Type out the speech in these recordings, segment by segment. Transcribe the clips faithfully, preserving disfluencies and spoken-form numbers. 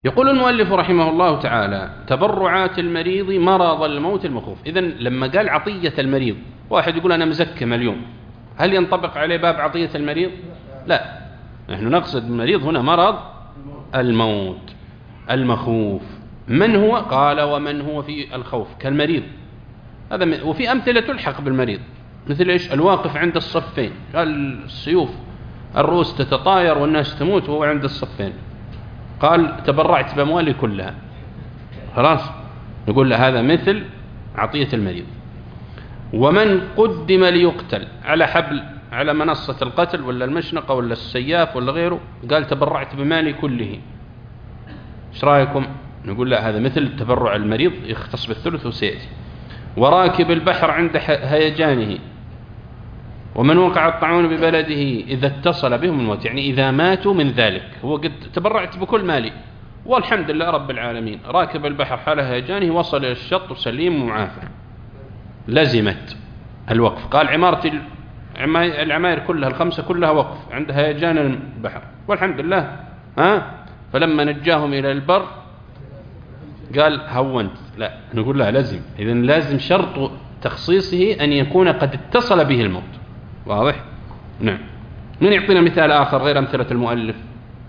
يقول المؤلف رحمه الله تعالى: تبرعات المريض مرض الموت المخوف. إذن لما قال عطية المريض، واحد يقول أنا مزكم اليوم، هل ينطبق عليه باب عطية المريض؟ لا، نحن نقصد المريض هنا مرض الموت المخوف. من هو؟ قال: ومن هو في الخوف كالمريض. هذا وفي أمثلة تلحق بالمريض، مثل إيش؟ الواقف عند الصفين، قال السيوف الرؤوس تتطاير والناس تموت وهو عند الصفين، قال تبرعت بأموالي كلها، خلاص نقول له هذا مثل عطية المريض. ومن قدم ليقتل على حبل، على منصة القتل ولا المشنقة ولا السياف ولا غيره، قال تبرعت بمالي كله، ايش رأيكم؟ نقول لا، هذا مثل تبرع المريض، يختص بالثلث وسيأتي. وراكب البحر عند هيجانه. ومن وقع الطاعون ببلده إذا اتصل بهم الموت، يعني إذا ماتوا من ذلك، هو قد تبرعت بكل مالي والحمد لله رب العالمين، راكب البحر حال هيجانه وصل إلى الشط سليم ومعافى، لزمت الوقف. قال عمارة العماير كلها الخمسة كلها وقف عند هيجان البحر والحمد لله، ها فلما نجاهم إلى البر قال هونت، لا نقول لا، لازم. إذن لازم شرط تخصيصه أن يكون قد اتصل به الموت، واضح؟ نعم. من يعطينا مثال آخر غير أمثلة المؤلف؟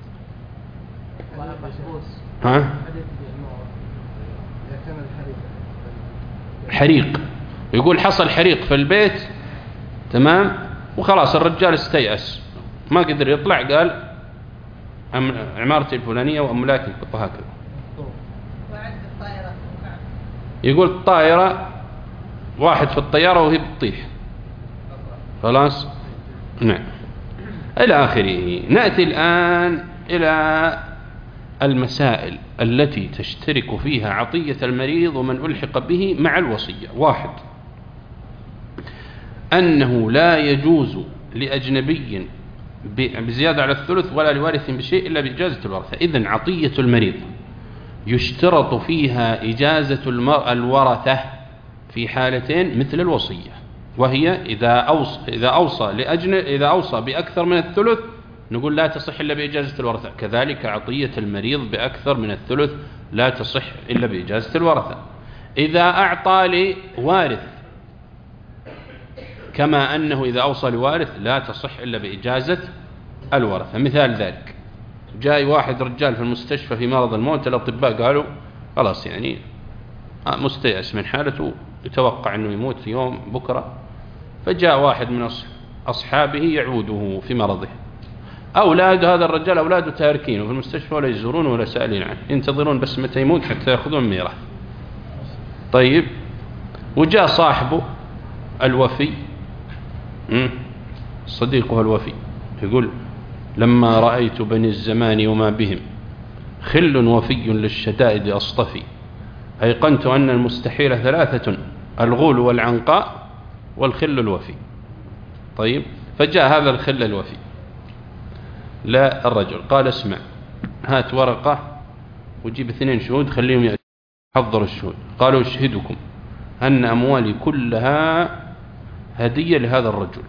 ها؟ حريق، يقول حصل حريق في البيت، تمام، وخلاص الرجال استيأس ما قدر يطلع، قال عمارتي الفلانية وأملاكي هكذا. يقول الطائرة، واحد في الطيارة وهي بتطيح، خلاص، نعم، إلى آخره. نأتي الآن إلى المسائل التي تشترك فيها عطية المريض ومن ألحق به مع الوصية. واحد، أنه لا يجوز لأجنبي بزيادة على الثلث ولا لوارث بشيء إلا بإجازة الورثة. إذن عطية المريض يشترط فيها إجازة الورثة في حالتين مثل الوصية، وهي إذا أوصى إذا أوصى لأجن إذا أوصى بأكثر من الثلث نقول لا تصح إلا بإجازة الورثة، كذلك عطية المريض بأكثر من الثلث لا تصح إلا بإجازة الورثة. إذا أعطى لوارث كما أنه إذا أوصى لوارث لا تصح إلا بإجازة الورثة. مثال ذلك، جاي واحد رجال في المستشفى في مرض الموت، الأطباء قالوا خلاص يعني مستيأس من حالته، يتوقع أنه يموت يوم بكرة، فجاء واحد من أصحابه يعوده في مرضه. أولاد هذا الرجال أولاده تاركينه في المستشفى ولا يزورونه ولا سائلين عنه، ينتظرون بس متى يموت حتى يأخذون ميراث. طيب، وجاء صاحبه الوفي، صديقه الوفي، يقول لما رأيت بني الزمان وما بهم خل وفي للشدائد أصطفي، أيقنت أن المستحيل ثلاثة، الغول والعنقاء والخل الوفي. طيب، فجاء هذا الخل الوفي لا الرجل، قال اسمع، هات ورقة وجيب اثنين شهود خليهم يحضروا الشهود. قالوا اشهدكم أن أموالي كلها هدية لهذا الرجل،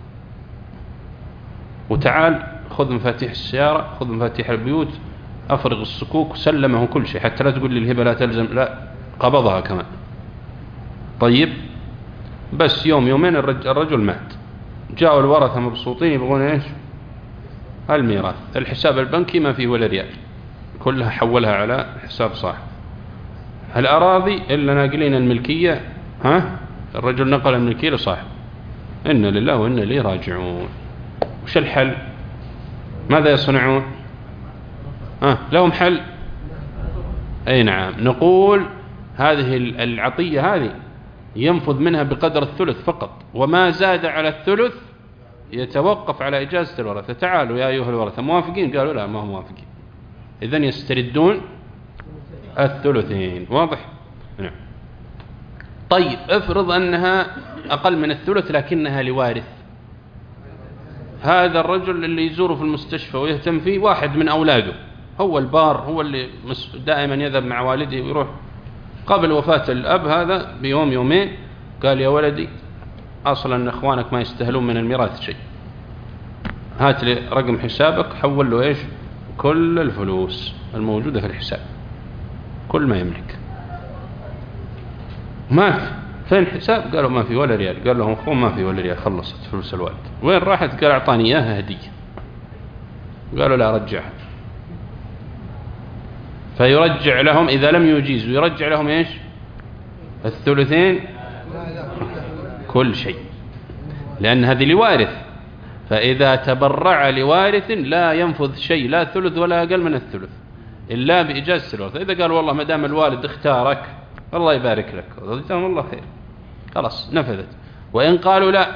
وتعال خذ مفاتيح السيارة، خذ مفاتيح البيوت، أفرغ الصكوك، سلمه كل شيء، حتى لا تقول لي الهبة لا تلزم، لا قبضها كمان. طيب، بس يوم يومين الرجل مات، جاءوا الورثة مبسوطين يبغون ايش؟ الميراث. الحساب البنكي ما فيه ولا ريال، كلها حولها على حساب صاحب. الأراضي إلا ناقلين الملكية، ها الرجل نقل الملكية لصاحب، إن لله وإن إليه راجعون. وش الحل؟ ماذا يصنعون؟ ها لهم حل؟ أي نعم، نقول هذه العطية هذه ينفذ منها بقدر الثلث فقط، وما زاد على الثلث يتوقف على إجازة الورثة. تعالوا يا أيها الورثة موافقين؟ قالوا لا ما هم موافقين، إذن يستردون الثلثين. واضح؟ نعم. طيب، افرض أنها أقل من الثلث لكنها لوارث. هذا الرجل اللي يزوره في المستشفى ويهتم فيه واحد من أولاده، هو البار، هو اللي دائما يذهب مع والده ويروح. قبل وفاة الأب هذا بيوم يومين قال يا ولدي أصلا أخوانك ما يستهلون من الميراث شيء، هات لي رقم حسابك، حول له إيش؟ كل الفلوس الموجودة في الحساب. كل ما يملك. ما في، فين حساب؟ قالوا ما في ولا ريال. قال لهم أخوهم ما في ولا ريال، خلصت فلوس الوالد. وين راحت؟ قال أعطاني إياها هدية. قالوا لا رجعها. فيرجع لهم إذا لم يجيزوا يرجع لهم إيش؟ الثلثين كل شيء، لأن هذه لوارث. فإذا تبرع لوارث لا ينفذ شيء، لا ثلث ولا أقل من الثلث، إلا بإجازة الورث. إذا قال والله ما دام الوالد اختارك الله يبارك لك، جزاهم الله خير، خلاص نفذت. وإن قالوا لا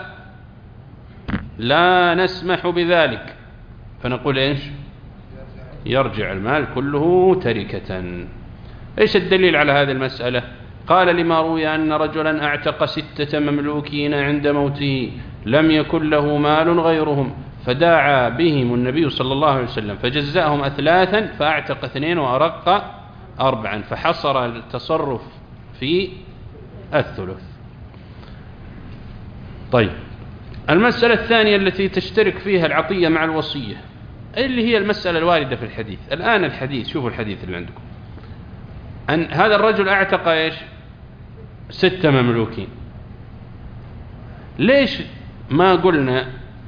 لا نسمح بذلك، فنقول إيش؟ يرجع المال كله تركة. إيش الدليل على هذه المسألة؟ قال لما روي أن رجلا اعتق ستة مملوكين عند موته لم يكن له مال غيرهم، فداعى بهم النبي صلى الله عليه وسلم فجزأهم أثلاثا، فأعتق اثنين وأرق أربعا، فحصر التصرف في الثلث. طيب، المسألة الثانية التي تشترك فيها العطية مع الوصية، اللي هي المسألة الواردة في الحديث. الآن الحديث، شوفوا الحديث اللي عندكم، أن هذا الرجل اعتق إيش؟ ستة مملوكين. ليش ما قلنا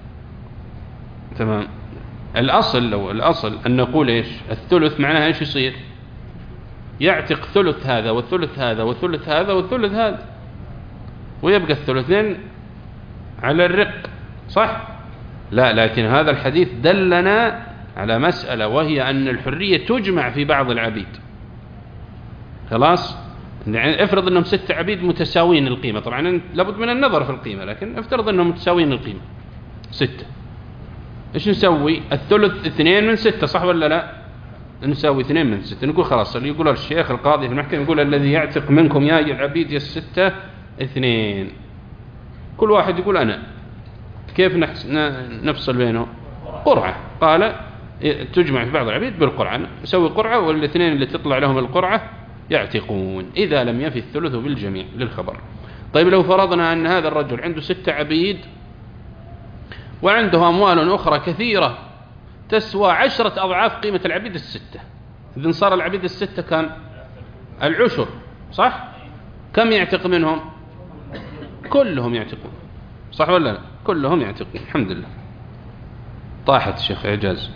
تمام الأصل؟ لو الأصل أن نقول إيش؟ الثلث معناها إيش يصير؟ يعتق ثلث هذا والثلث هذا والثلث هذا والثلث هذا، ويبقى الثلثين على الرق، صح؟ لا، لكن هذا الحديث دلنا على مسألة، وهي أن الحرية تجمع في بعض العبيد. خلاص، يعني افرض أنهم ست عبيد متساوين القيمة، طبعا لابد من النظر في القيمة، لكن افترض أنهم متساوين القيمة ستة، إيش نسوي؟ الثلث اثنين من ستة، صح ولا لا؟ نسوي اثنين من ستة، نقول خلاص، اللي يقول الشيخ القاضي في المحكمة يقول الذي يعتق منكم يا العبيد يا الستة اثنين، كل واحد يقول أنا. كيف نفصل بينهم؟ قرعة. قال تجمع في بعض العبيد بالقرعة، نسوي قرعة، والاثنين اللي تطلع لهم القرعة يعتقون إذا لم يفي الثلث بالجميع للخبر. طيب، لو فرضنا أن هذا الرجل عنده ستة عبيد وعنده أموال أخرى كثيرة تسوى عشرة أضعاف قيمة العبيد الستة، إذن صار العبيد الستة كم؟ العشر، صح؟ كم يعتق منهم؟ كلهم يعتقون، صح ولا لا؟ كلهم يعتقون. الحمد لله. طاحت الشيخ إعجاز.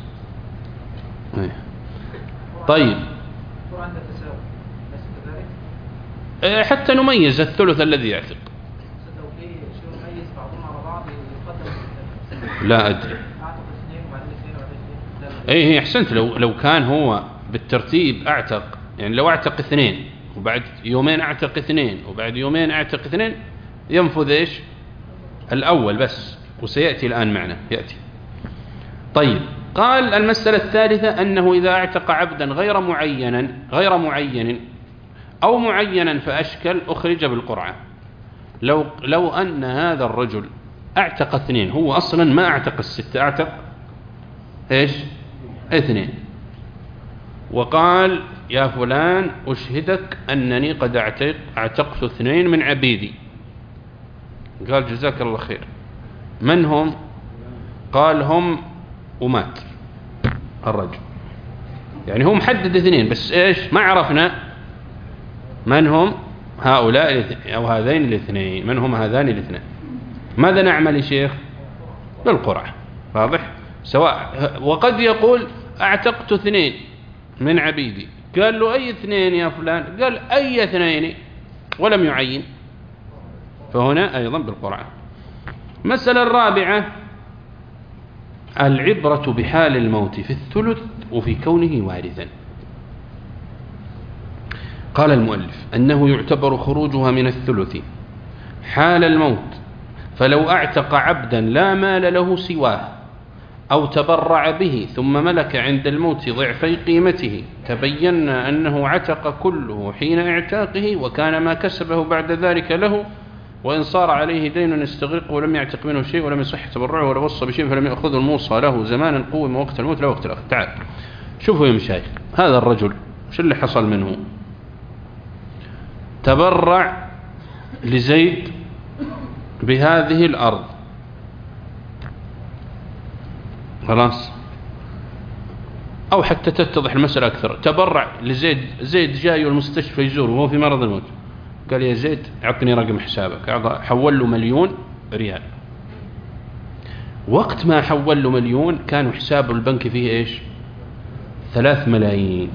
طيب، حتى نميز الثلث الذي يعتق. لا أدري. ايه احسنت. لو لو كان هو بالترتيب اعتق، يعني لو اعتق اثنين وبعد يومين اعتق اثنين وبعد يومين اعتق اثنين، ينفذ ايش؟ الاول بس، وسياتي الان معنا ياتي. طيب، قال المسألة الثالثة أنه إذا اعتق عبدا غير معين غير معين أو معينا فأشكل أخرج بالقرعة. لو لو أن هذا الرجل اعتق اثنين، هو أصلا ما اعتق الستة، اعتق ايش؟ اثنين، وقال يا فلان أشهدك أنني قد اعتق اعتقت اثنين من عبيدي. قال جزاك الله خير. من هم؟ قال هم، ومات الرجل. يعني هو محدد اثنين بس، ايش؟ ما عرفنا من هم هؤلاء أو هذين الاثنين، من هم هذان الاثنين. ماذا نعمل يا شيخ؟ بالقرعة. واضح؟ سواء. وقد يقول اعتقت اثنين من عبيدي، قال له أي اثنين يا فلان؟ قال أي اثنين، ولم يعين، فهنا أيضا بالقرعة. مسألة الرابعة، العبرة بحال الموت في الثلث وفي كونه وارثا. قال المؤلف أنه يعتبر خروجها من الثلث حال الموت، فلو اعتق عبدا لا مال له سواه أو تبرع به ثم ملك عند الموت ضعفي قيمته، تبين أنه عتق كله حين اعتاقه، وكان ما كسبه بعد ذلك له، وإن صار عليه دين يستغرقه ولم يعتق منه شيء ولم يصح تبرعه ولا وصى بشيء فلم يأخذ الموصى له زمانا قوم وقت الموت لا وقت الأخذ. تعال شوفوا يا مشايخ، هذا الرجل وش اللي حصل منه؟ تبرع لزيد بهذه الأرض، خلاص، أو حتى تتضح المسألة أكثر، تبرع لزيد، زيد جاي المستشفى يزوره وهو في مرض الموت، قال يا زيد أعطني رقم حسابك، حول له مليون ريال. وقت ما حول له مليون كان حسابه البنكي فيه إيش؟ ثلاث ملايين.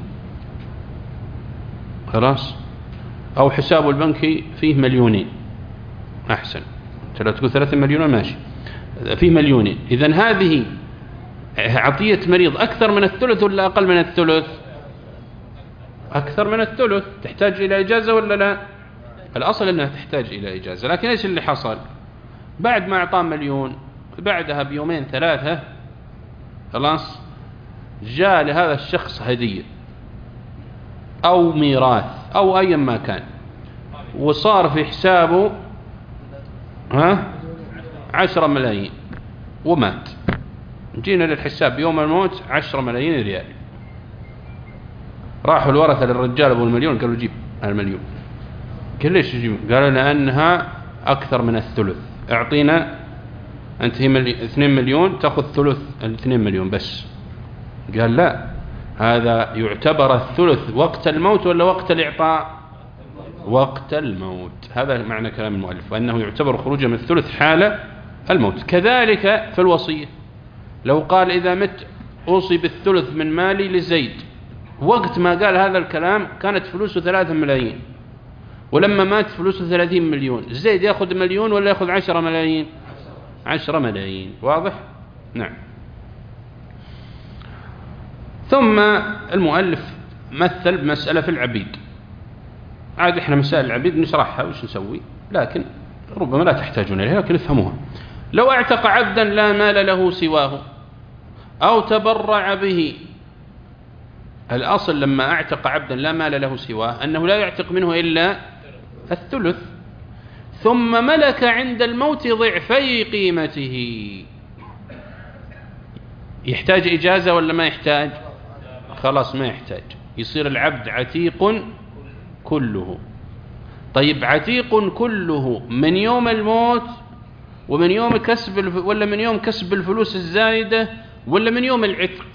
خلاص؟ أو حسابه البنكي فيه مليونين، أحسن، ترى تقول ثلاثة مليون ماشي، فيه مليونين. إذن هذه عطية مريض أكثر من الثلث ولا أقل من الثلث؟ أكثر من الثلث. تحتاج إلى إجازة ولا لا؟ الأصل أنها تحتاج إلى إجازة، لكن إيش اللي حصل؟ بعد ما أعطاه مليون بعدها بيومين ثلاثة خلاص جاء لهذا الشخص هدية أو ميراث أو أي ما كان، وصار في حسابه ها عشرة ملايين ومات. جينا للحساب يوم الموت عشرة ملايين ريال. راحوا الورثة للرجال أبو المليون قالوا جيب المليون. قال ليش يجيب؟ قالوا لأنها أكثر من الثلث، اعطينا أنت هي ملي... اثنين مليون تأخذ ثلث الاثنين مليون بس. قال لا، هذا يعتبر الثلث وقت الموت ولا وقت الإعطاء؟ وقت الموت. هذا معنى كلام المؤلف، وأنه يعتبر خروجه من الثلث حال الموت. كذلك في الوصية، لو قال إذا مت أوصي بالثلث من مالي لزيد، وقت ما قال هذا الكلام كانت فلوسه ثلاثة ملايين، ولما مات فلوسه ثلاثين مليون، زيد يأخذ مليون ولا يأخذ عشرة ملايين؟ عشرة ملايين. واضح؟ نعم. ثم المؤلف مثل بمسألة في العبيد. عاد احنا مسائل العبيد نشرحها وش نسوي، لكن ربما لا تحتاجون إليها، لكن افهموها. لو اعتق عبدا لا مال له سواه أو تبرع به، الأصل لما اعتق عبدا لا مال له سواه أنه لا يعتق منه إلا الثلث، ثم ملك عند الموت ضعفي قيمته، يحتاج إجازة ولا ما يحتاج؟ خلاص ما يحتاج، يصير العبد عتيق كله. طيب عتيق كله من يوم الموت ومن يوم كسب الف... ولا من يوم كسب الفلوس الزايدة ولا من يوم العتق؟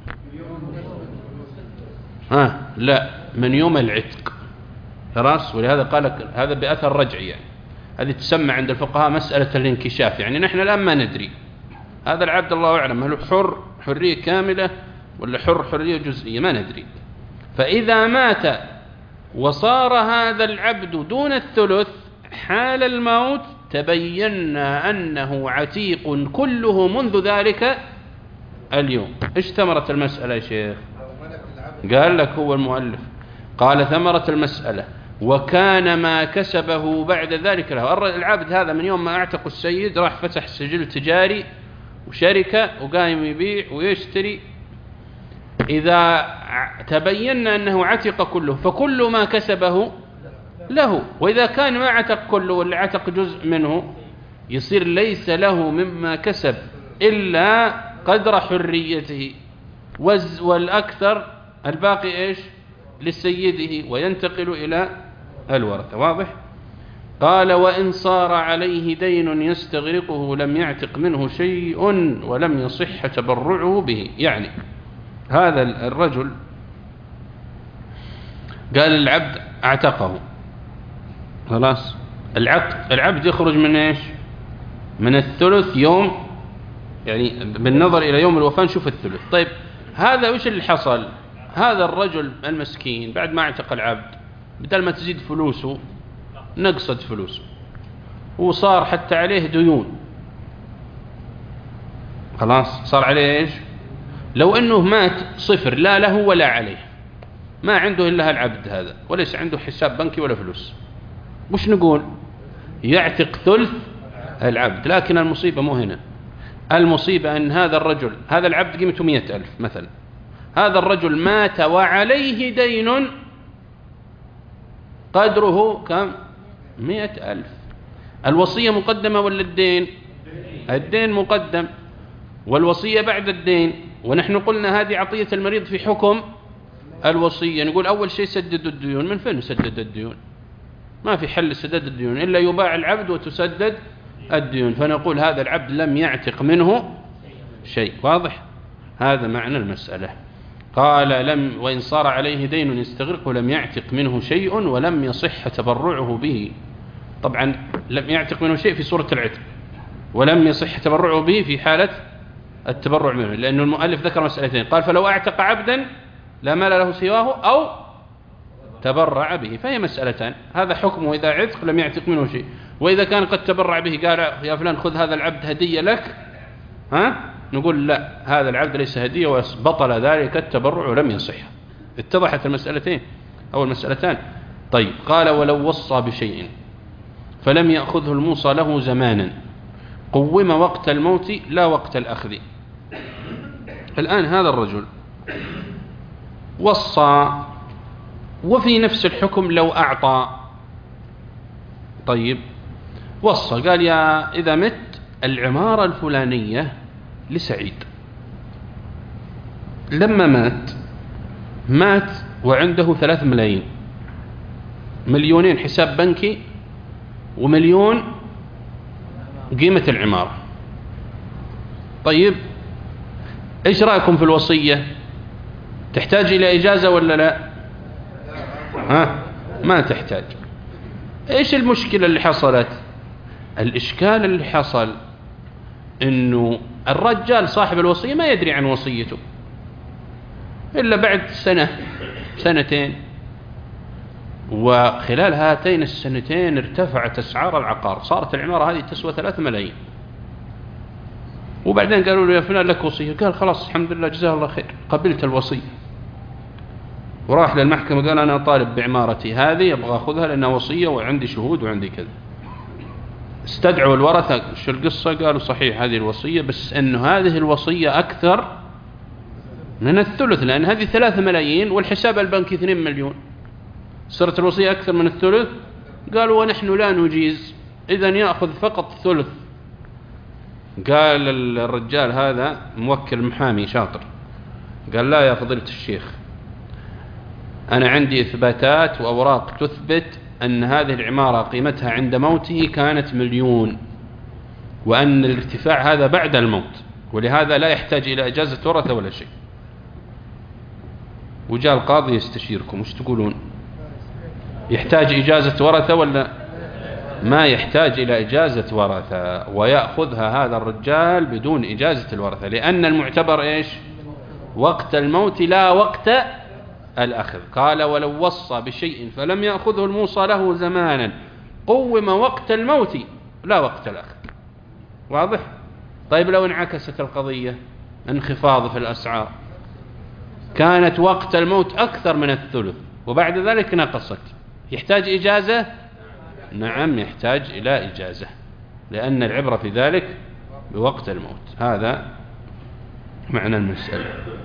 ها لا، من يوم العتق. خلاص، ولهذا قال هذا بأثر رجعي، يعني هذه تسمى عند الفقهاء مسألة الانكشاف. يعني نحن الآن ما ندري هذا العبد الله أعلم هل حر حرية كاملة ولا حر حرية جزئية، ما ندري. فإذا مات وصار هذا العبد دون الثلث حال الموت تبينا أنه عتيق كله منذ ذلك اليوم. إيش ثمرة المسألة يا شيخ؟ قال لك هو المؤلف، قال ثمرة المسألة وكان ما كسبه بعد ذلك له. العبد هذا من يوم ما اعتق السيد راح فتح سجل تجاري وشركة وقايم يبيع ويشتري، إذا تبين أنه عتق كله فكل ما كسبه له، وإذا كان ما عتق كله ولا عتق جزء منه يصير ليس له مما كسب إلا قدر حريته، والأكثر الباقي إيش لسيده وينتقل إلى الورثة. واضح؟ قال وإن صار عليه دين يستغرقه لم يعتق منه شيء ولم يصح تبرعه به. يعني هذا الرجل قال العبد اعتقه، خلاص العقد العبد يخرج من ايش؟ من الثلث يوم، يعني بالنظر إلى يوم الوفاة نشوف الثلث. طيب هذا وش اللي حصل؟ هذا الرجل المسكين بعد ما اعتق العبد بدل ما تزيد فلوسه نقصت فلوسه وصار حتى عليه ديون. خلاص صار عليه ايش؟ لو انه مات صفر لا له ولا عليه، ما عنده الا العبد هذا وليس عنده حساب بنكي ولا فلوس، وش نقول؟ يعتق ثلث العبد. لكن المصيبة مو هنا، المصيبة ان هذا الرجل هذا العبد قيمته مئة ألف مثلا، هذا الرجل مات وعليه دين قدره كم؟ مئة ألف. الوصية مقدمة ولا الدين؟ الدين مقدم والوصية بعد الدين. ونحن قلنا هذه عطية المريض في حكم الوصية. نقول أول شيء سددوا الديون. من فين نسدد الديون؟ ما في حل سدد الديون إلا يباع العبد وتسدد الديون. فنقول هذا العبد لم يعتق منه شيء. واضح؟ هذا معنى المسألة. قال لم وإن صار عليه دين يستغرقه لم يعتق منه شيء ولم يصح تبرعه به. طبعا لم يعتق منه شيء في سورة العتق، ولم يصح تبرعه به في حالة التبرع منه، لأن المؤلف ذكر مسألتين، قال فلو أعتق عبدا لا مال له سواه أو تبرع به، فهي مسألتان، هذا حكمه إذا عتق لم يعتق منه شيء، وإذا كان قد تبرع به قال يا فلان خذ هذا العبد هدية لك، ها نقول لا، هذا العبد ليس هدية وبطل ذلك التبرع ولم يصح. اتضحت المسألتين أو المسألتان. طيب قال ولو وصى بشيء فلم يأخذه الموصى له زمانا قوم وقت الموت لا وقت الأخذ. الآن هذا الرجل وصى وفي نفس الحكم لو أعطى. طيب وصى قال يا إذا مت العمارة الفلانية لسعيد. لما مات مات وعنده ثلاث ملايين، مليونين حساب بنكي ومليون قيمة العمارة. طيب إيش رأيكم في الوصية؟ تحتاج إلى إجازة ولا لا؟ ها ما تحتاج. إيش المشكلة اللي حصلت؟ الإشكال اللي حصل إنه الرجال صاحب الوصية ما يدري عن وصيته إلا بعد سنة سنتين، وخلال هاتين السنتين ارتفعت أسعار العقار، صارت العمارة هذه تسوى ثلاثة ملايين. وبعدين قالوا له يا فلان لك وصية، قال خلاص الحمد لله جزاه الله خير قبلت الوصية، وراح للمحكمة قال أنا طالب بعمارتي هذه أبغى أخذها لأنها وصية وعندي شهود وعندي كذا. استدعوا الورثة شو القصة؟ قالوا صحيح هذه الوصية، بس أنه هذه الوصية أكثر من الثلث، لأن هذه ثلاثة ملايين والحساب البنكي اثنين مليون، صارت الوصية أكثر من الثلث. قالوا ونحن لا نجيز، إذن يأخذ فقط ثلث. قال الرجال هذا موكل محامي شاطر، قال لا يا فضيلة الشيخ، أنا عندي إثباتات وأوراق تثبت أن هذه العمارة قيمتها عند موته كانت مليون، وأن الارتفاع هذا بعد الموت، ولهذا لا يحتاج إلى إجازة ورثة ولا شيء. وجاء القاضي يستشيركم، وش تقولون؟ يحتاج إجازة ورثة ولا ما يحتاج إلى إجازة ورثة؟ ويأخذها هذا الرجال بدون إجازة الورثة، لأن المعتبر إيش؟ وقت الموت لا وقت الأخذ. قال ولو وصى بشيء فلم يأخذه الموصى له زمانا قوم وقت الموت لا وقت الأخذ. واضح؟ طيب لو انعكست القضية، انخفاض في الأسعار، كانت وقت الموت أكثر من الثلث وبعد ذلك نقصت، يحتاج إجازة؟ نعم يحتاج إلى إجازة، لأن العبرة في ذلك بوقت الموت. هذا معنى المسألة.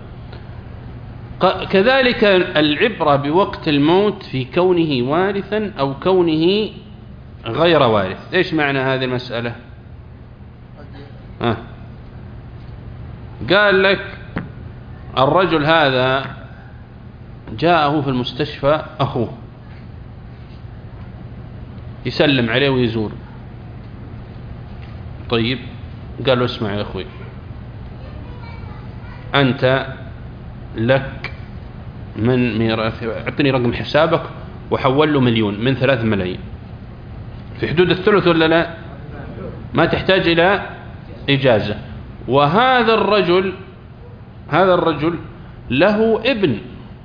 كذلك العبرة بوقت الموت في كونه وارثا أو كونه غير وارث. إيش معنى هذه المسألة؟ آه. قال لك الرجل هذا جاءه في المستشفى أخوه يسلم عليه ويزور. طيب قال له اسمع يا أخوي، أنت لك من ميراث، اعطني رقم حسابك، وحول له مليون من ثلاث ملايين، في حدود الثلث ولا لا؟ ما تحتاج إلى إجازة. وهذا الرجل هذا الرجل له ابن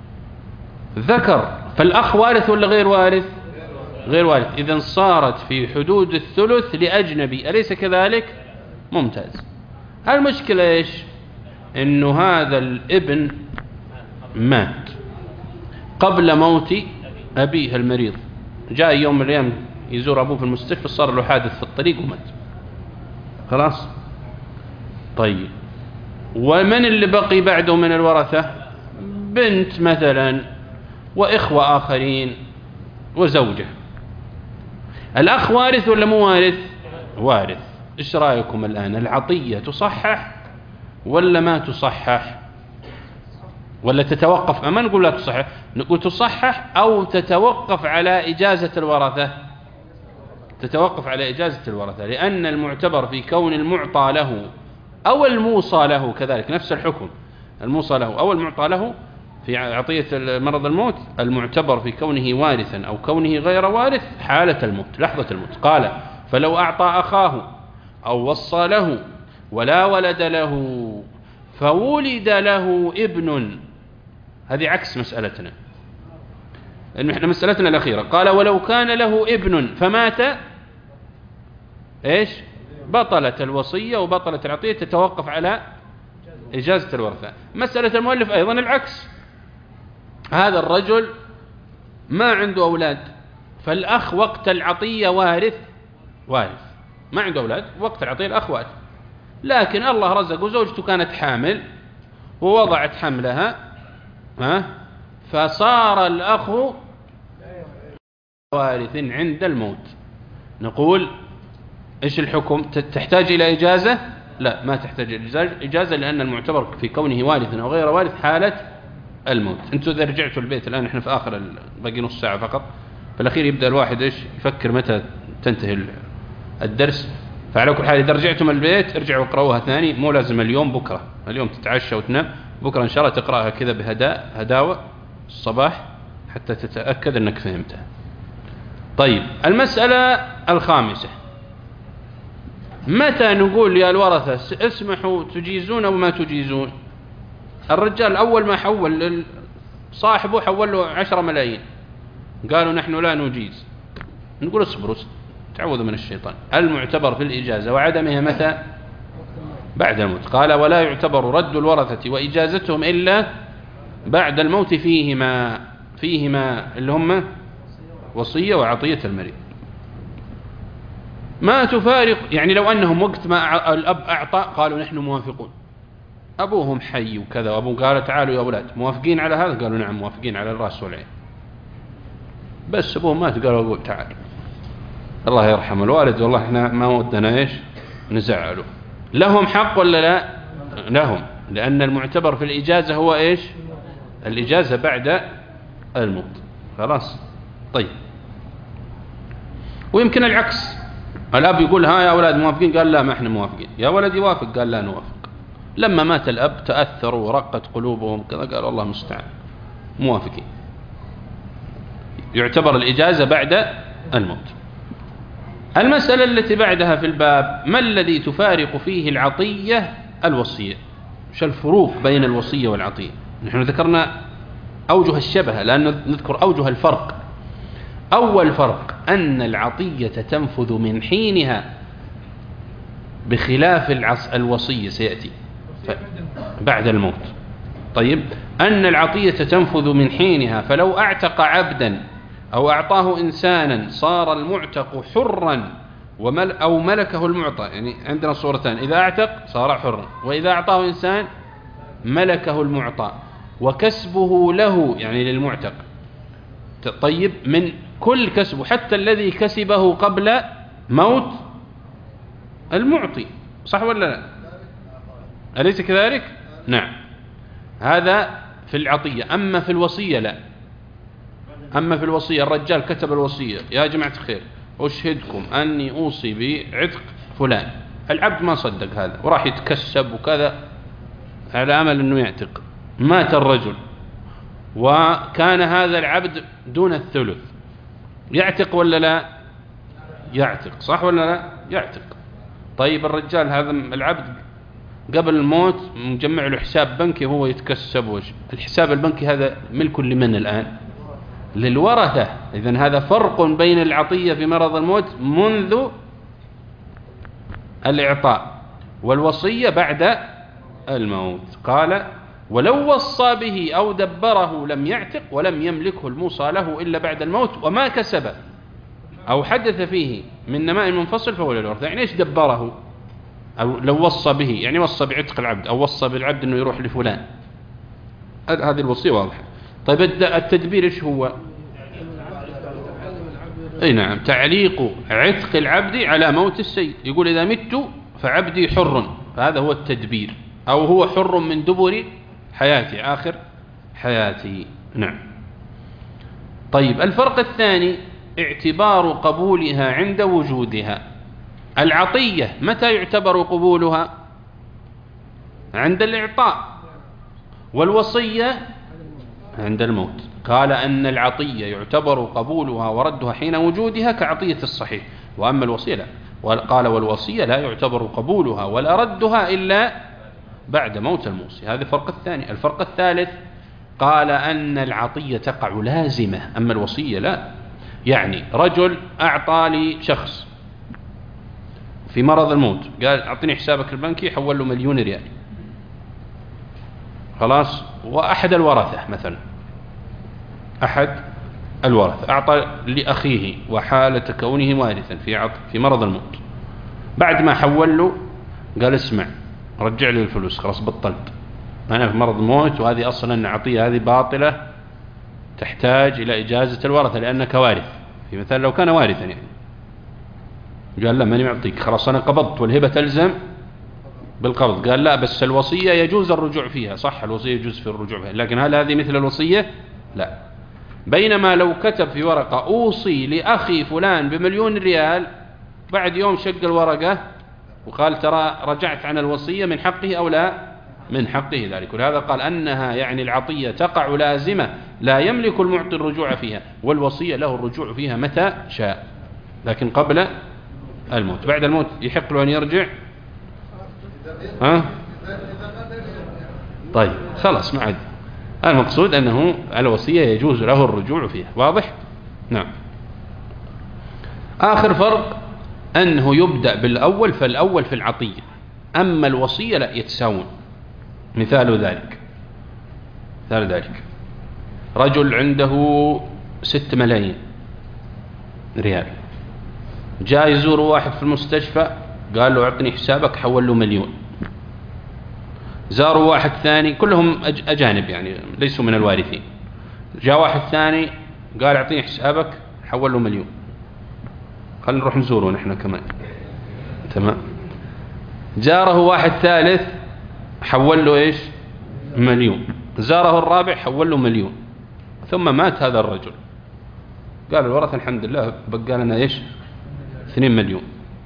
ذكر، فالأخ وارث ولا غير وارث؟ غير وارث. إذن صارت في حدود الثلث لأجنبي، أليس كذلك؟ ممتاز. المشكلة إيش؟ إنه هذا الابن مات قبل موت أبيه المريض، جاء يوم من الأيام يزور أبوه في المستشفى، صار له حادث في الطريق ومات. خلاص. طيب ومن اللي بقي بعده من الورثة؟ بنت مثلا وإخوة آخرين وزوجة. الأخ وارث ولا مو وارث؟ وارث. إيش رأيكم الآن؟ العطية تصحح ولا ما تصحح؟ ولا تتوقف؟ أما نقول لا تصحح، نقول تصحح أو تتوقف على إجازة الورثة. تتوقف على إجازة الورثة، لأن المعتبر في كون المعطى له أو الموصى له كذلك نفس الحكم، الموصى له أو المعطى له في عطية مرض الموت المعتبر في كونه وارثا أو كونه غير وارث حالة الموت، لحظة الموت. قال فلو أعطى أخاه أو وصى له ولا ولد له فولد له ابن، هذه عكس مسألتنا، إن إحنا مسألتنا الأخيرة قال ولو كان له ابن فمات إيش؟ بطلت الوصية وبطلت العطية، تتوقف على إجازة الورثة. مسألة المؤلف أيضا العكس، هذا الرجل ما عنده أولاد، فالأخ وقت العطية وارث وارث ما عنده أولاد، وقت العطية الأخ وارث، لكن الله رزقه زوجته كانت حامل ووضعت حملها ها فصار الأخ وارث عند الموت. نقول إيش الحكم؟ تحتاج إلى إجازة؟ لا، ما تحتاج إلى إجازة، لأن المعتبر في كونه وارث أو غير وارث حالة الموت. أنتوا إذا رجعتوا البيت الآن، إحنا في آخر باقي نص ساعة فقط، في الأخير يبدأ الواحد إيش يفكر متى تنتهي الدرس. فعلى كل حال إذا رجعتم البيت ارجعوا اقرأوها ثاني، مو لازم اليوم، بكرة. اليوم تتعشى وتنام، بكرة إن شاء الله تقرأها كذا بهداء هداوة الصباح حتى تتأكد أنك فهمتها. طيب، المسألة الخامسة، متى نقول يا الورثة اسمحوا تجيزون أو ما تجيزون؟ الرجال أول ما حول صاحبه حول له عشرة ملايين، قالوا نحن لا نجيز، نقول اصبروا تعوذوا من الشيطان. المعتبر في الإجازة وعدمها متى؟ بعد الموت. قال ولا يعتبر رد الورثة وإجازتهم إلا بعد الموت فيهما فيهما اللي هم وصية وعطية المريض. ما تفارق، يعني لو أنهم وقت ما الأب أعطى قالوا نحن موافقون، أبوهم حي وكذا، وأبوهم قال تعالوا يا أولاد موافقين على هذا، قالوا نعم موافقين على الرأس والعين، بس أبوهم مات قالوا أقول تعال الله يرحم الوالد والله احنا ما ودنا ايش نزعله. لهم حق ولا لا؟ لهم، لأن المعتبر في الإجازة هو ايش؟ الإجازة بعد الموت. خلاص. طيب، ويمكن العكس، الأب يقول ها يا أولاد موافقين، قال لا ما احنا موافقين، يا ولد يوافق قال لا نوافق. لما مات الأب تأثروا ورقت قلوبهم كذا، قال الله المستعان موافقين. يعتبر الإجازة بعد الموت. المسألة التي بعدها في الباب، ما الذي تفارق فيه العطية الوصية؟ وش الفروق بين الوصية والعطية؟ نحن ذكرنا أوجه الشبه، لأن نذكر أوجه الفرق. أول فرق أن العطية تنفذ من حينها بخلاف العص الوصية سيأتي بعد الموت. طيب، أن العطية تنفذ من حينها، فلو أعتق عبدا أو أعطاه إنسانا صار المعتق حرا ومل أو ملكه المعطى، يعني عندنا صورتان، إذا أعتق صار حرا، وإذا أعطاه إنسان ملكه المعطى، وكسبه له يعني للمعتق. طيب، من كل كسبه حتى الذي كسبه قبل موت المعطي، صح ولا لا؟ أليس كذلك؟ نعم، هذا في العطية. أما في الوصية لا. أما في الوصية الرجال كتب الوصية يا جماعة الخير أشهدكم أني أوصي بعتق فلان، العبد ما صدق هذا وراح يتكسب وكذا على أمل أنه يعتق. مات الرجل وكان هذا العبد دون الثلث، يعتق ولا لا؟ يعتق، صح ولا لا؟ يعتق. طيب، الرجال هذا العبد قبل الموت مجمع له حساب بنكي وهو يتكسب، وش الحساب البنكي هذا ملك لمن الآن؟ للورثة. إذن هذا فرق بين العطية في مرض الموت منذ الإعطاء والوصية بعد الموت. قال ولو وصى به أو دبره لم يعتق ولم يملكه الموصى له إلا بعد الموت، وما كسب أو حدث فيه من نماء منفصل فهو للورثة. يعني إيش دبره؟ أو لو وصى به يعني وصى بعتق العبد أو وصى بالعبد أنه يروح لفلان، هذه الوصية واضحة. طيب، التدبير إيش هو؟ أي نعم، تعليق عتق العبد على موت السيد، يقول إذا مت فعبدي حر، فهذا هو التدبير، أو هو حر من دبر حياتي آخر حياتي. نعم. طيب، الفرق الثاني اعتبار قبولها عند وجودها. العطية متى يعتبر قبولها؟ عند الإعطاء، والوصية عند الموت. قال أن العطية يعتبر قبولها وردها حين وجودها كعطية الصحيح، وأما الوصية لا. قال والوصية لا يعتبر قبولها ولا ردها إلا بعد موت الموصي. هذا الفرق الثاني. الفرق الثالث قال أن العطية تقع لازمة، أما الوصية لا. يعني رجل أعطى لي شخص في مرض الموت، قال أعطني حسابك البنكي، حول له مليون ريال، خلاص. وأحد الورثة مثلا، أحد الورثة أعطى لأخيه وحالة كونه وارثا في عط... في مرض الموت، بعد ما حول له قال اسمع رجع لي الفلوس، خلاص بطلت، أنا في مرض الموت وهذه أصلا عطية هذه باطلة تحتاج إلى إجازة الورثة لأنك وارث، في مثال لو كان وارثا يعني. قال لا ماني معطيك، خلاص أنا قبضت والهبة تلزم بالقبض. قال لا بس الوصية يجوز الرجوع فيها. صح الوصية يجوز في الرجوع فيها، لكن هل هذه مثل الوصية؟ لا. بينما لو كتب في ورقة أوصي لأخي فلان بمليون ريال، بعد يوم شق الورقة وقال ترى رجعت عن الوصية، من حقه أو لا؟ من حقه ذلك. ولهذا قال أنها يعني العطية تقع لازمة لا يملك المعطي الرجوع فيها، والوصية له الرجوع فيها متى شاء، لكن قبل الموت. بعد الموت يحق له أن يرجع. ها؟ طيب خلاص ما عاد. المقصود أنه الوصية يجوز له الرجوع فيها. واضح؟ نعم. آخر فرق أنه يبدأ بالأول، فالأول في العطية، أما الوصية لا يتساوون. مثال ذلك مثال ذلك رجل عنده ست ملايين ريال، جاء يزور واحد في المستشفى قال له أعطني حسابك، حول له مليون. زاروا واحد ثاني كلهم أجانب يعني ليسوا من الوارثين، جاء واحد ثاني قال أعطني حسابك، حول له مليون. خلينا نروح نزوره نحن كمان. تمام. جاره واحد ثالث حول له إيش؟ مليون. زاره الرابع حول له مليون. ثم مات هذا الرجل، قال الورثة الحمد لله بقى لنا إيش؟ اثنين مليون.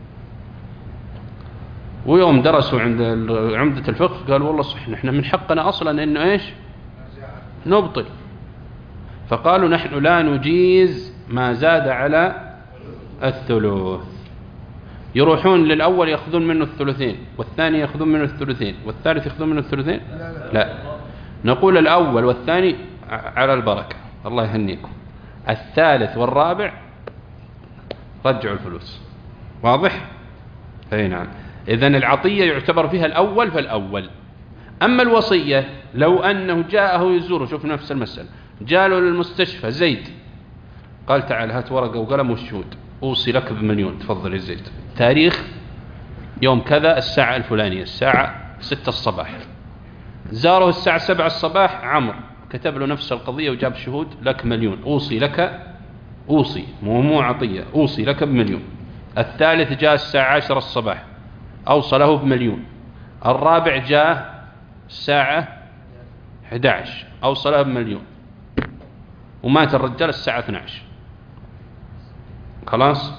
ويوم درسوا عند عمدة الفقه قال والله صح نحن من حقنا أصلا إنه إيش؟ نبطل. فقالوا نحن لا نجيز ما زاد على الثلث. يروحون للأول يأخذون منه الثلثين، والثاني يأخذون منه الثلثين، والثالث يأخذون منه الثلثين. لا، نقول الأول والثاني على البركة الله يهنيكم، الثالث والرابع رجعوا الفلوس. واضح؟ أي نعم. إذن العطية يعتبر فيها الأول فالأول. أما الوصية لو أنه جاءه يزوره، شوف نفس المسألة، جاء له للمستشفى زيد قال تعال هات ورقة وقلم والشهود، أوصي لك بمليون، تفضل يا زيد، تاريخ يوم كذا الساعة الفلانية الساعة ستة الصباح. زاره الساعة سبعة الصباح عمر، كتب له نفس القضية وجاب شهود، لك مليون، أوصي لك، أوصي مو مو عطية، أوصي لك بمليون. الثالث جاء الساعة عشرة الصباح أوصله بمليون. الرابع جاء الساعة أحد عشر أوصله بمليون. ومات الرجال الساعة اثنتي عشرة. خلاص.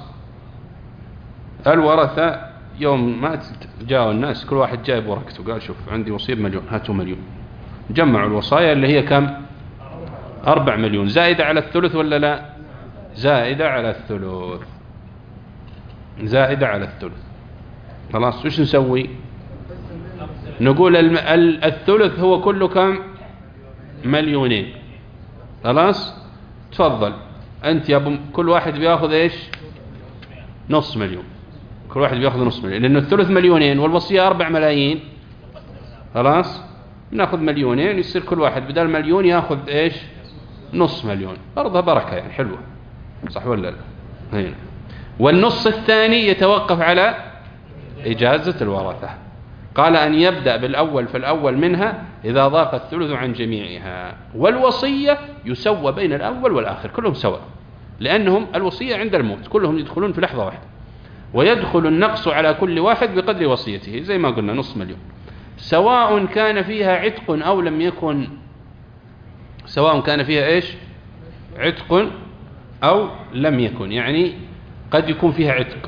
الورثة يوم مات جاءوا الناس كل واحد جايب ورقته قال شوف عندي وصية مليون، هاتوا مليون. جمعوا الوصايا اللي هي كم؟ أربع مليون، زائدة على الثلث ولا لا؟ زائدة على الثلث، زائدة على الثلث. خلاص وش نسوي؟ نقول الثلث هو كله كم؟ مليونين. خلاص تفضل أنت يا أبو، كل واحد بياخذ إيش؟ نص مليون، كل واحد بياخذ نص مليون، لأنه الثلث مليونين والوصية أربع ملايين. خلاص ناخذ مليونين، يصير كل واحد بدل مليون ياخذ إيش؟ نص مليون. برضه بركة يعني حلوة، صح ولا لا؟ هنا. والنص الثاني يتوقف على إجازة الورثة. قال أن يبدأ بالأول فالأول منها إذا ضاق الثلث عن جميعها. والوصية يسوى بين الأول والآخر، كلهم سواء، لأنهم الوصية عند الموت كلهم يدخلون في لحظة واحدة، ويدخل النقص على كل واحد بقدر وصيته زي ما قلنا نص مليون، سواء كان فيها عتق أو لم يكن، سواء كان فيها إيش؟ عتق أو لم يكن، يعني قد يكون فيها عتق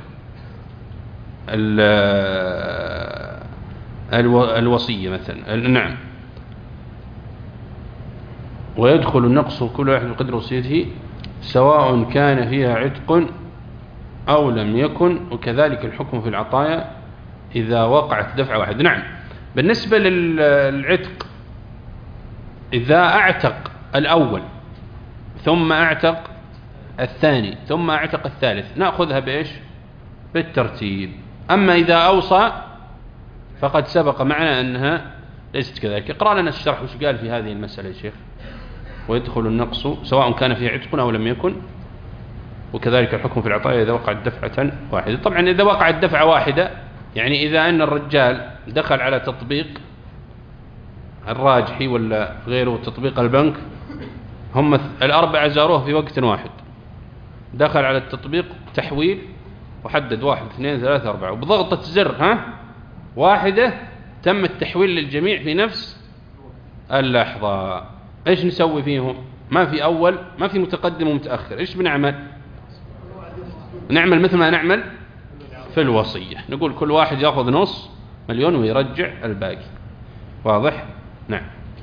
الوصية مثلا. نعم. ويدخل النقص كل واحد بقدر وصيته سواء كان فيها عتق أو لم يكن، وكذلك الحكم في العطايا إذا وقعت دفعة واحدة. نعم، بالنسبة للعتق إذا أعتق الأول ثم أعتق الثاني ثم أعتق الثالث نأخذها بإيش؟ بالترتيب. أما إذا أوصى فقد سبق معنا أنها ليست كذلك. اقرأ لنا الشرح وش قال في هذه المسألة يا شيخ. ويدخل النقص سواء كان فيه عتق أو لم يكن، وكذلك الحكم في العطايا إذا وقعت دفعة واحدة. طبعا إذا وقعت دفعة واحدة يعني إذا أن الرجال دخل على تطبيق الراجحي ولا غيره تطبيق البنك، هم الأربعة زاروه في وقت واحد، دخل على التطبيق تحويل وحدد واحد اثنين ثلاثة أربعة وبضغطة زر ها واحدة تم التحويل للجميع في نفس اللحظة. إيش نسوي فيهم؟ ما في أول ما في متقدم ومتأخر. إيش بنعمل؟ نعمل مثل ما نعمل في الوصية، نقول كل واحد يأخذ نص مليون ويرجع الباقي. واضح؟ نعم.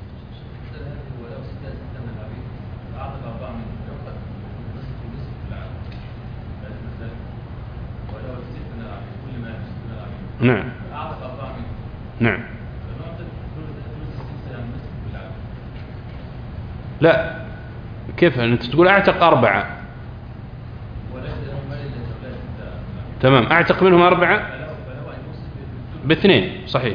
نعم نعم. لا، كيف أنت تقول أعتق أربعة؟ تمام، أعتق منهم أربعة باثنين صحيح.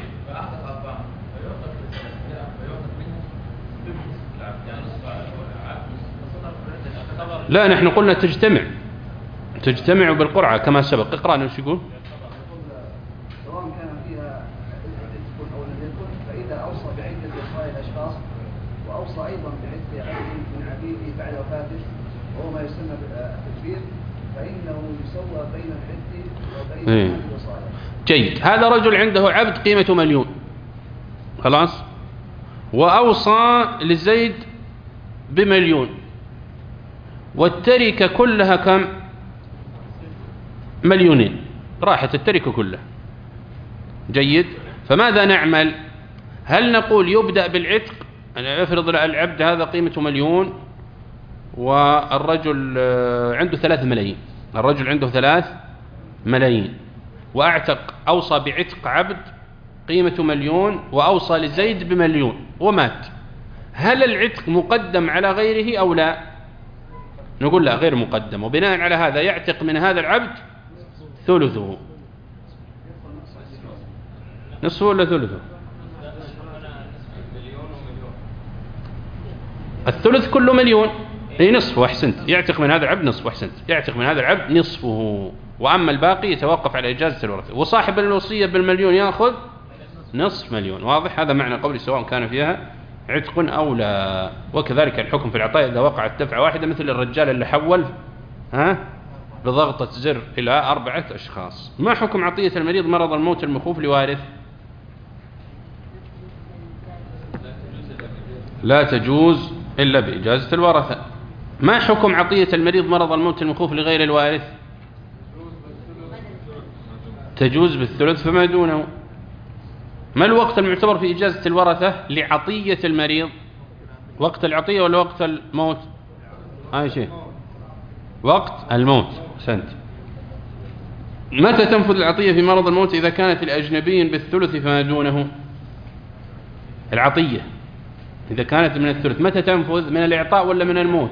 لا، نحن قلنا تجتمع تجتمع بالقرعة كما سبق. اقرأنا وش يقول. سواء كان فيها عتق أو لم يكن، فإذا أوصى بعدة وصايا الأشخاص وأوصى أيضا بعدة عبد من عبيده بعد وفاته وهو ما يسمى بالتكبير، فإنه يسوى بين العدة وبين إيه. الوصايا. جيد. هذا رجل عنده عبد قيمته مليون خلاص، وأوصى لزيد بمليون، والتركة كلها كم؟ مليونين، راحت التركة كلها. جيد. فماذا نعمل؟ هل نقول يبدأ بالعتق؟ يعني افرض العبد هذا قيمته مليون والرجل عنده ثلاث ملايين، الرجل عنده ثلاث ملايين وأعتق أوصى بعتق عبد قيمته مليون وأوصى لزيد بمليون ومات، هل العتق مقدم على غيره أو لا؟ نقول لا، غير مقدم، وبناء على هذا يعتق من هذا العبد ثلثه. نصفه ولا ثلثه؟ الثلث كله مليون، اي نصفه. احسنت، يعتق من هذا العبد نصفه. احسنت، يعتق من هذا العبد نصفه، واما الباقي يتوقف على اجازه الورثه، وصاحب الوصيه بالمليون ياخذ نصف مليون. واضح؟ هذا معنى قولي سواء كان فيها عتق او لا. وكذلك الحكم في العطايا اذا وقعت دفعه واحده، مثل الرجال اللي حول ها بضغطه زر الى اربعه اشخاص. ما حكم عطيه المريض مرض الموت المخوف لوارث؟ لا تجوز إلا بإجازة الورثة. ما حكم عطية المريض مرض الموت المخوف لغير الوارث؟ تجوز بالثلث فما دونه. ما الوقت المعتبر في إجازة الورثة لعطية المريض؟ وقت العطية ولا وقت الموت؟ أي شيء، وقت الموت. سنت. متى تنفذ العطية في مرض الموت؟ إذا كانت الأجنبي بالثلث فما دونه. العطية إذا كانت من الثلث متى تنفذ؟ من الإعطاء ولا من الموت؟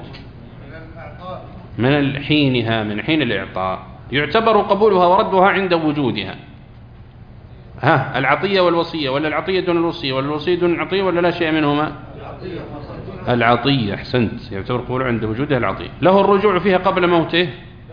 من حينها، من حين الإعطاء. يعتبر قبولها وردها عند وجودها. ها، العطية والوصية، ولا العطية دون الوصية، ولا الوصية دون العطية، ولا لا شيء منهما؟ العطية. أحسنت، يعتبر قبولها عند وجودها العطية. له الرجوع فيها قبل موته؟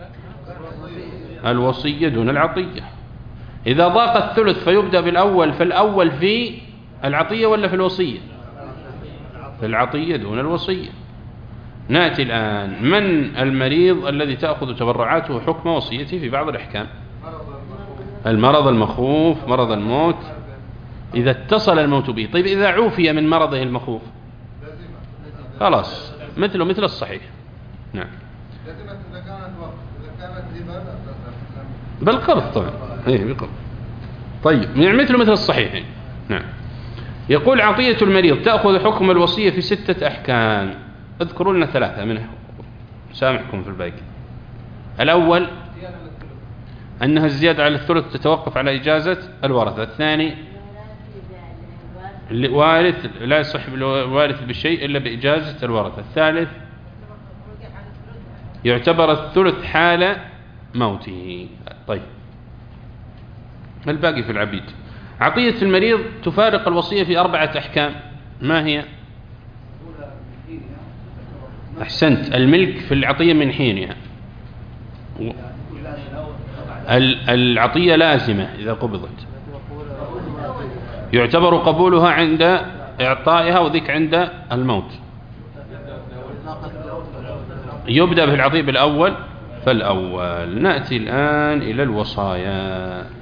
الوصية دون العطية. إذا ضاق الثلث فيبدأ بالأول، فالأول في العطية ولا في الوصية؟ في العطية دون الوصية. نأتي الآن، من المريض الذي تأخذ تبرعاته حكم وصيته في بعض الأحكام؟ المرض المخوف، مرض الموت إذا اتصل الموت به. طيب إذا عوفي من مرضه المخوف خلاص مثله مثل الصحيح. نعم. بالقرض طبعا. إيه بالقرض. طيب يعني مثله مثل الصحيح. نعم. يقول عطية المريض تأخذ حكم الوصية في ستة أحكام. اذكروا لنا ثلاثة منها سامحكم في الباقي. الأول أنها الزيادة على الثلث تتوقف على إجازة الورثة. الثاني الوارث لا يصح الوارث بالشيء إلا بإجازة الورثة. الثالث يعتبر الثلث حال موته. طيب الباقي في العبيد. عطية المريض تفارق الوصية في أربعة أحكام. ما هي؟ أحسنت، الملك في العطية من حينها. العطية لازمة إذا قبضت، يعتبر قبولها عند إعطائها وذيك عند الموت. يبدأ بالعطية بالأول فالأول. نأتي الآن إلى الوصايا.